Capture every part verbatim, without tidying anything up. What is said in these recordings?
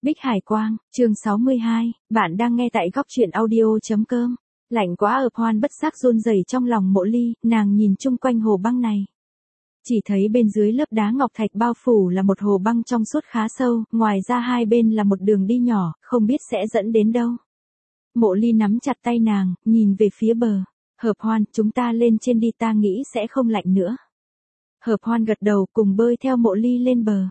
Bích Hải Quang, chương sáu mươi hai, bạn đang nghe tại góc truyện audio.com. Lạnh quá, Hợp Hoan bất giác run rẩy trong lòng Mộ Ly, nàng nhìn chung quanh hồ băng này. Chỉ thấy bên dưới lớp đá ngọc thạch bao phủ là một hồ băng trong suốt khá sâu, ngoài ra hai bên là một đường đi nhỏ, không biết sẽ dẫn đến đâu. Mộ Ly nắm chặt tay nàng, nhìn về phía bờ. Hợp Hoan, chúng ta lên trên đi, ta nghĩ sẽ không lạnh nữa. Hợp Hoan gật đầu, cùng bơi theo Mộ Ly lên bờ.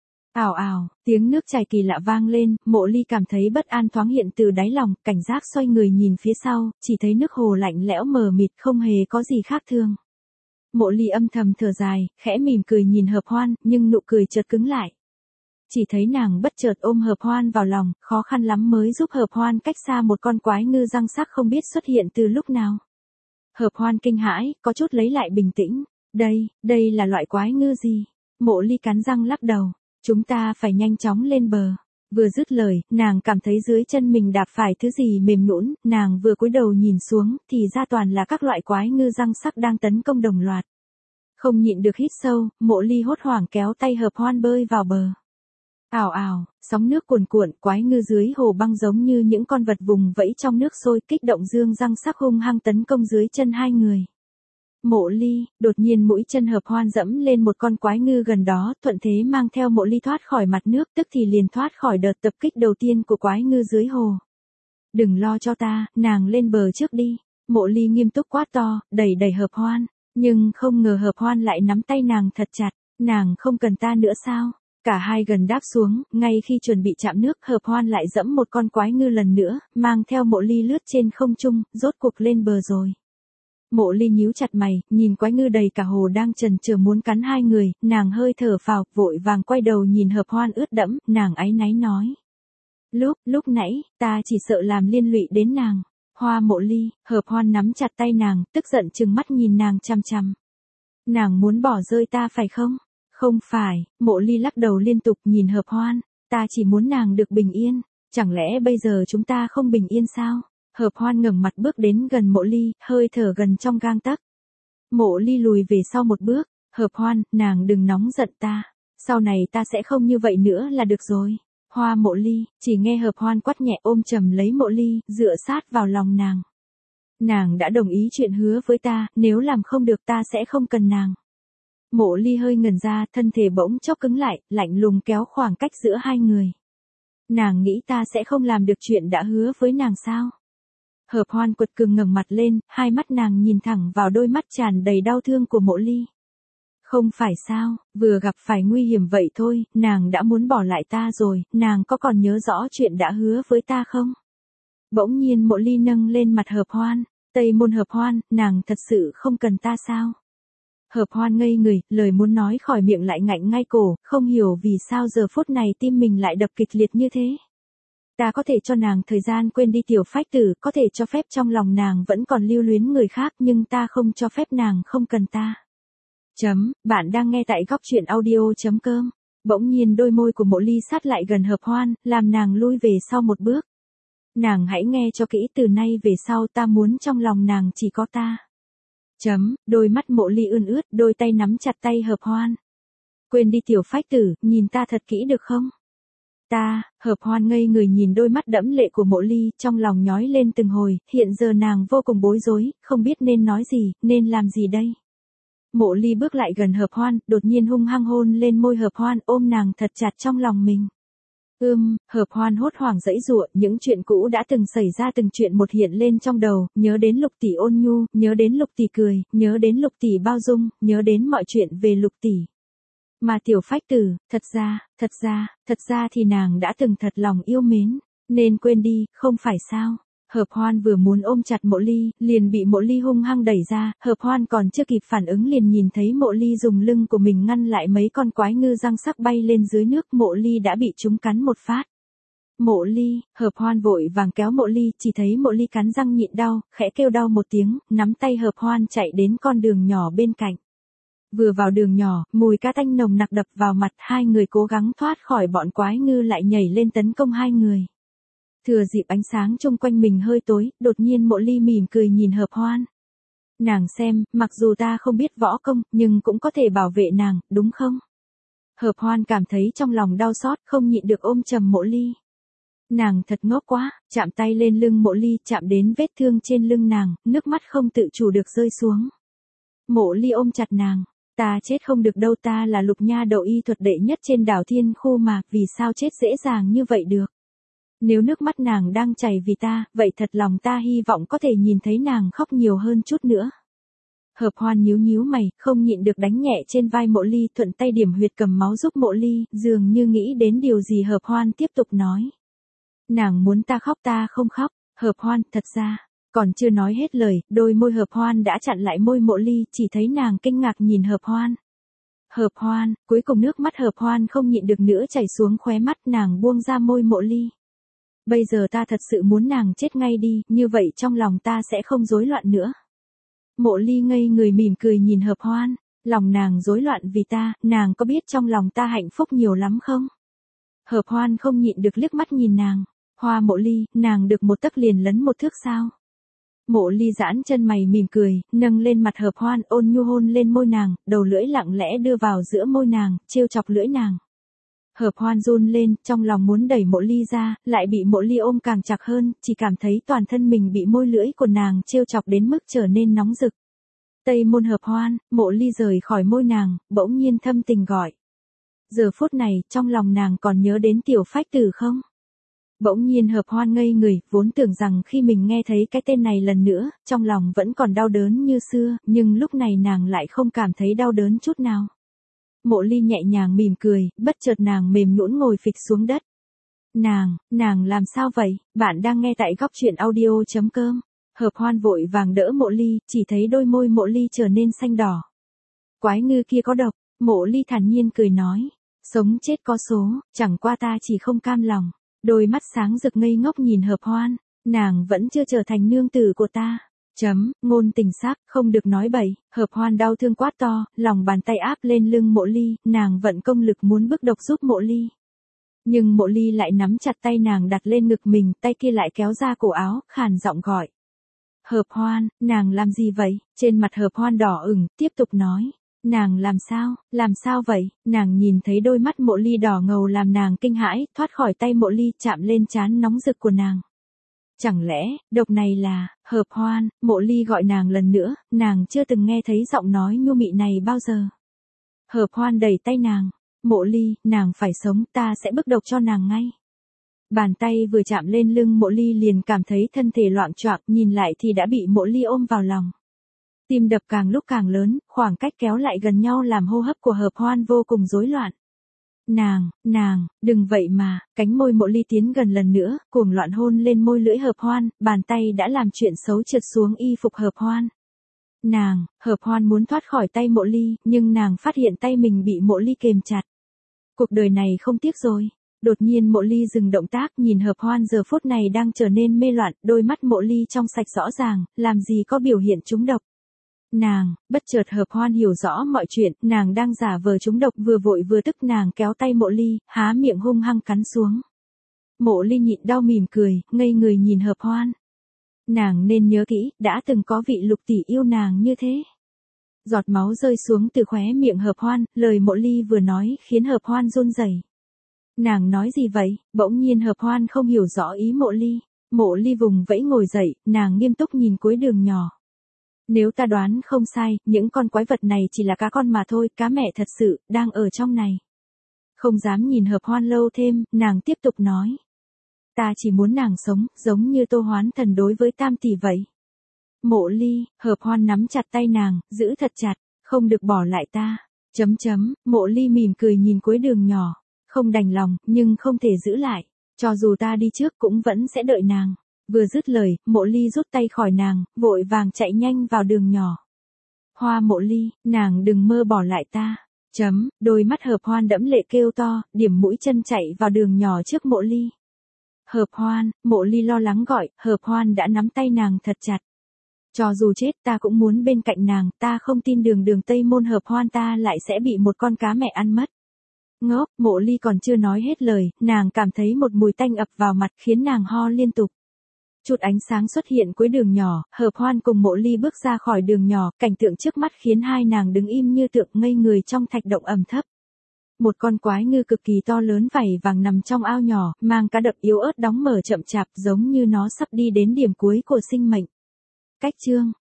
Ào ào, tiếng nước chảy kỳ lạ vang lên, Mộ Ly cảm thấy bất an thoáng hiện từ đáy lòng, cảnh giác xoay người nhìn phía sau, chỉ thấy nước hồ lạnh lẽo mờ mịt, không hề có gì khác thường. Mộ Ly âm thầm thở dài, khẽ mỉm cười nhìn Hợp Hoan, nhưng nụ cười chợt cứng lại. Chỉ thấy nàng bất chợt ôm Hợp Hoan vào lòng, khó khăn lắm mới giúp Hợp Hoan cách xa một con quái ngư răng sắc không biết xuất hiện từ lúc nào. Hợp Hoan kinh hãi, có chút lấy lại bình tĩnh. Đây, đây là loại quái ngư gì? Mộ Ly cắn răng lắc đầu. Chúng ta phải nhanh chóng lên bờ. Vừa dứt lời, nàng cảm thấy dưới chân mình đạp phải thứ gì mềm nhũn, nàng vừa cúi đầu nhìn xuống, thì ra toàn là các loại quái ngư răng sắc đang tấn công đồng loạt. Không nhịn được hít sâu, Mộ Ly hốt hoảng kéo tay Hợp Hoan bơi vào bờ. Ào ào, sóng nước cuồn cuộn, quái ngư dưới hồ băng giống như những con vật vùng vẫy trong nước sôi, kích động dương răng sắc hung hăng tấn công dưới chân hai người. Mộ Ly, đột nhiên mũi chân Hợp Hoan dẫm lên một con quái ngư gần đó, thuận thế mang theo Mộ Ly thoát khỏi mặt nước, tức thì liền thoát khỏi đợt tập kích đầu tiên của quái ngư dưới hồ. Đừng lo cho ta, nàng lên bờ trước đi. Mộ Ly nghiêm túc quát to, đẩy đẩy Hợp Hoan, nhưng không ngờ Hợp Hoan lại nắm tay nàng thật chặt. Nàng không cần ta nữa sao? Cả hai gần đáp xuống, ngay khi chuẩn bị chạm nước, Hợp Hoan lại dẫm một con quái ngư lần nữa, mang theo Mộ Ly lướt trên không trung, rốt cuộc lên bờ rồi. Mộ Ly nhíu chặt mày, nhìn quái ngư đầy cả hồ đang chần chờ muốn cắn hai người, nàng hơi thở phào, vội vàng quay đầu nhìn Hợp Hoan ướt đẫm, nàng áy náy nói. Lúc, lúc nãy, ta chỉ sợ làm liên lụy đến nàng. Hoa Mộ Ly, Hợp Hoan nắm chặt tay nàng, tức giận trừng mắt nhìn nàng chằm chằm. Nàng muốn bỏ rơi ta phải không? Không phải, Mộ Ly lắc đầu liên tục nhìn Hợp Hoan, ta chỉ muốn nàng được bình yên, chẳng lẽ bây giờ chúng ta không bình yên sao? Hợp Hoan ngẩng mặt bước đến gần Mộ Ly, hơi thở gần trong gang tấc. Mộ Ly lùi về sau một bước, Hợp Hoan, nàng đừng nóng giận ta, sau này ta sẽ không như vậy nữa là được rồi. Hoa Mộ Ly, chỉ nghe Hợp Hoan quát nhẹ ôm chầm lấy Mộ Ly, dựa sát vào lòng nàng. Nàng đã đồng ý chuyện hứa với ta, nếu làm không được ta sẽ không cần nàng. Mộ Ly hơi ngẩn ra, thân thể bỗng chốc cứng lại, lạnh lùng kéo khoảng cách giữa hai người. Nàng nghĩ ta sẽ không làm được chuyện đã hứa với nàng sao? Hợp Hoan quật cường ngẩng mặt lên, hai mắt nàng nhìn thẳng vào đôi mắt tràn đầy đau thương của Mộ Ly. Không phải sao, vừa gặp phải nguy hiểm vậy thôi, nàng đã muốn bỏ lại ta rồi, nàng có còn nhớ rõ chuyện đã hứa với ta không? Bỗng nhiên Mộ Ly nâng lên mặt Hợp Hoan, Tây Môn Hợp Hoan, nàng thật sự không cần ta sao? Hợp Hoan ngây người, lời muốn nói khỏi miệng lại ngạnh ngay cổ, không hiểu vì sao giờ phút này tim mình lại đập kịch liệt như thế. Ta có thể cho nàng thời gian quên đi Tiểu Phách Tử, có thể cho phép trong lòng nàng vẫn còn lưu luyến người khác, nhưng ta không cho phép nàng không cần ta. Chấm, bạn đang nghe tại góc truyện audio.com. Bỗng nhiên đôi môi của Mộ Ly sát lại gần Hợp Hoan, làm nàng lui về sau một bước. Nàng hãy nghe cho kỹ, từ nay về sau ta muốn trong lòng nàng chỉ có ta. Chấm, đôi mắt Mộ Ly ươn ướt, đôi tay nắm chặt tay Hợp Hoan. Quên đi Tiểu Phách Tử, nhìn ta thật kỹ được không? Ta, Hợp Hoan ngây người nhìn đôi mắt đẫm lệ của Mộ Ly, trong lòng nhói lên từng hồi, hiện giờ nàng vô cùng bối rối, không biết nên nói gì, nên làm gì đây. Mộ Ly bước lại gần Hợp Hoan, đột nhiên hung hăng hôn lên môi Hợp Hoan, ôm nàng thật chặt trong lòng mình. Ưm, Hợp Hoan hốt hoảng giãy giụa, những chuyện cũ đã từng xảy ra từng chuyện một hiện lên trong đầu, nhớ đến Lục tỷ ôn nhu, nhớ đến Lục tỷ cười, nhớ đến Lục tỷ bao dung, nhớ đến mọi chuyện về Lục tỷ. Mà Tiểu Phách Tử, thật ra, thật ra, thật ra thì nàng đã từng thật lòng yêu mến, nên quên đi, không phải sao? Hợp Hoan vừa muốn ôm chặt Mộ Ly, liền bị Mộ Ly hung hăng đẩy ra, Hợp Hoan còn chưa kịp phản ứng liền nhìn thấy Mộ Ly dùng lưng của mình ngăn lại mấy con quái ngư răng sắc bay lên dưới nước, Mộ Ly đã bị chúng cắn một phát. Mộ Ly, Hợp Hoan vội vàng kéo Mộ Ly, chỉ thấy Mộ Ly cắn răng nhịn đau, khẽ kêu đau một tiếng, nắm tay Hợp Hoan chạy đến con đường nhỏ bên cạnh. Vừa vào đường nhỏ, mùi cá tanh nồng nặc đập vào mặt, hai người cố gắng thoát khỏi bọn quái ngư lại nhảy lên tấn công hai người. Thừa dịp ánh sáng chung quanh mình hơi tối, đột nhiên Mộ Ly mỉm cười nhìn Hợp Hoan. Nàng xem, mặc dù ta không biết võ công, nhưng cũng có thể bảo vệ nàng, đúng không? Hợp Hoan cảm thấy trong lòng đau xót, không nhịn được ôm chầm Mộ Ly. Nàng thật ngốc quá, chạm tay lên lưng Mộ Ly, chạm đến vết thương trên lưng nàng, nước mắt không tự chủ được rơi xuống. Mộ Ly ôm chặt nàng, ta chết không được đâu, ta là Lục nha đầu y thuật đệ nhất trên đảo Thiên Khu mà, vì sao chết dễ dàng như vậy được. Nếu nước mắt nàng đang chảy vì ta, vậy thật lòng ta hy vọng có thể nhìn thấy nàng khóc nhiều hơn chút nữa. Hợp Hoan nhíu nhíu mày, không nhịn được đánh nhẹ trên vai Mộ Ly, thuận tay điểm huyệt cầm máu giúp Mộ Ly, dường như nghĩ đến điều gì. Hợp Hoan tiếp tục nói. Nàng muốn ta khóc ta không khóc. Hợp Hoan, thật ra, còn chưa nói hết lời, đôi môi Hợp Hoan đã chặn lại môi Mộ Ly, chỉ thấy nàng kinh ngạc nhìn Hợp Hoan. Hợp Hoan, cuối cùng nước mắt Hợp Hoan không nhịn được nữa chảy xuống khóe mắt, nàng buông ra môi Mộ Ly. Bây giờ ta thật sự muốn nàng chết ngay đi, như vậy trong lòng ta sẽ không rối loạn nữa. Mộ Ly ngây người mỉm cười nhìn Hợp Hoan, lòng nàng rối loạn vì ta, nàng có biết trong lòng ta hạnh phúc nhiều lắm không? Hợp Hoan không nhịn được liếc mắt nhìn nàng, Hoa Mộ Ly, nàng được một tấc liền lấn một thước sao? Mộ Ly giãn chân mày mỉm cười, nâng lên mặt Hợp Hoan, ôn nhu hôn lên môi nàng, đầu lưỡi lặng lẽ đưa vào giữa môi nàng, trêu chọc lưỡi nàng. Hợp Hoan run lên, trong lòng muốn đẩy Mộ Ly ra, lại bị Mộ Ly ôm càng chặt hơn, chỉ cảm thấy toàn thân mình bị môi lưỡi của nàng trêu chọc đến mức trở nên nóng rực. Tây môn Hợp Hoan, Mộ Ly rời khỏi môi nàng, bỗng nhiên thâm tình gọi. Giờ phút này, trong lòng nàng còn nhớ đến Tiểu Phách Tử không? Bỗng nhiên Hợp Hoan ngây người, vốn tưởng rằng khi mình nghe thấy cái tên này lần nữa, trong lòng vẫn còn đau đớn như xưa, nhưng lúc này nàng lại không cảm thấy đau đớn chút nào. Mộ Ly nhẹ nhàng mỉm cười, bất chợt nàng mềm nhũn ngồi phịch xuống đất. Nàng, nàng làm sao vậy? Bạn đang nghe tại góc truyện audio chấm com. Hợp Hoan vội vàng đỡ Mộ Ly, chỉ thấy đôi môi Mộ Ly trở nên xanh đỏ. Quái ngư kia có độc, Mộ Ly thản nhiên cười nói. Sống chết có số, chẳng qua ta chỉ không cam lòng. Đôi mắt sáng rực ngây ngốc nhìn Hợp Hoan, nàng vẫn chưa trở thành nương tử của ta. Chấm, ngôn tình sắc, không được nói bậy. Hợp Hoan đau thương quát to, lòng bàn tay áp lên lưng Mộ Ly, nàng vận công lực muốn bức độc giúp Mộ Ly. Nhưng Mộ Ly lại nắm chặt tay nàng đặt lên ngực mình, tay kia lại kéo ra cổ áo, khàn giọng gọi. Hợp Hoan, nàng làm gì vậy? Trên mặt Hợp Hoan đỏ ửng, tiếp tục nói. Nàng làm sao, làm sao vậy? Nàng nhìn thấy đôi mắt Mộ Ly đỏ ngầu làm nàng kinh hãi, thoát khỏi tay Mộ Ly, chạm lên trán nóng rực của nàng. Chẳng lẽ, độc này là, Hợp Hoan, Mộ Ly gọi nàng lần nữa, nàng chưa từng nghe thấy giọng nói nhu mị này bao giờ. Hợp Hoan đẩy tay nàng, Mộ Ly, nàng phải sống, ta sẽ bức độc cho nàng ngay. Bàn tay vừa chạm lên lưng Mộ Ly liền cảm thấy thân thể loạng choạng, nhìn lại thì đã bị Mộ Ly ôm vào lòng. Tim đập càng lúc càng lớn, khoảng cách kéo lại gần nhau làm hô hấp của Hợp Hoan vô cùng rối loạn. Nàng, nàng, đừng vậy mà, cánh môi Mộ Ly tiến gần lần nữa, cuồng loạn hôn lên môi lưỡi Hợp Hoan, bàn tay đã làm chuyện xấu trượt xuống y phục Hợp Hoan. Nàng, Hợp Hoan muốn thoát khỏi tay Mộ Ly, nhưng nàng phát hiện tay mình bị Mộ Ly kềm chặt. Cuộc đời này không tiếc rồi. Đột nhiên Mộ Ly dừng động tác, nhìn Hợp Hoan giờ phút này đang trở nên mê loạn, đôi mắt Mộ Ly trong sạch rõ ràng, làm gì có biểu hiện trúng độc. Nàng, bất chợt Hợp Hoan hiểu rõ mọi chuyện, nàng đang giả vờ trúng độc, vừa vội vừa tức nàng kéo tay Mộ Ly, há miệng hung hăng cắn xuống. Mộ Ly nhịn đau mỉm cười, ngây người nhìn Hợp Hoan. Nàng nên nhớ kỹ, đã từng có vị Lục tỷ yêu nàng như thế. Giọt máu rơi xuống từ khóe miệng Hợp Hoan, lời Mộ Ly vừa nói khiến Hợp Hoan run rẩy. Nàng nói gì vậy? Bỗng nhiên Hợp Hoan không hiểu rõ ý Mộ Ly. Mộ Ly vùng vẫy ngồi dậy, nàng nghiêm túc nhìn cuối đường nhỏ. Nếu ta đoán không sai, những con quái vật này chỉ là cá con mà thôi, cá mẹ thật sự, đang ở trong này. Không dám nhìn Hợp Hoan lâu thêm, nàng tiếp tục nói. Ta chỉ muốn nàng sống, giống như Tô Hoán Thần đối với Tam tỷ vậy. Mộ Ly, Hợp Hoan nắm chặt tay nàng, giữ thật chặt, không được bỏ lại ta. Chấm chấm, Mộ Ly mỉm cười nhìn cuối đường nhỏ. Không đành lòng, nhưng không thể giữ lại. Cho dù ta đi trước cũng vẫn sẽ đợi nàng. Vừa dứt lời, Mộ Ly rút tay khỏi nàng, vội vàng chạy nhanh vào đường nhỏ. Hoa Mộ Ly, nàng đừng mơ bỏ lại ta. Chấm, đôi mắt Hợp Hoan đẫm lệ kêu to, điểm mũi chân chạy vào đường nhỏ trước Mộ Ly. Hợp Hoan, Mộ Ly lo lắng gọi, Hợp Hoan đã nắm tay nàng thật chặt. Cho dù chết ta cũng muốn bên cạnh nàng, ta không tin đường đường Tây Môn Hợp Hoan ta lại sẽ bị một con cá mẹ ăn mất. Ngốc, Mộ Ly còn chưa nói hết lời, nàng cảm thấy một mùi tanh ập vào mặt khiến nàng ho liên tục. Chút ánh sáng xuất hiện cuối đường nhỏ, Hợp Hoan cùng Mộ Ly bước ra khỏi đường nhỏ, cảnh tượng trước mắt khiến hai nàng đứng im như tượng ngây người trong thạch động ẩm thấp. một con quái ngư cực kỳ to lớn vảy vàng nằm trong ao nhỏ, mang cá đập yếu ớt đóng mở chậm chạp giống như nó sắp đi đến điểm cuối của sinh mệnh. Cách chương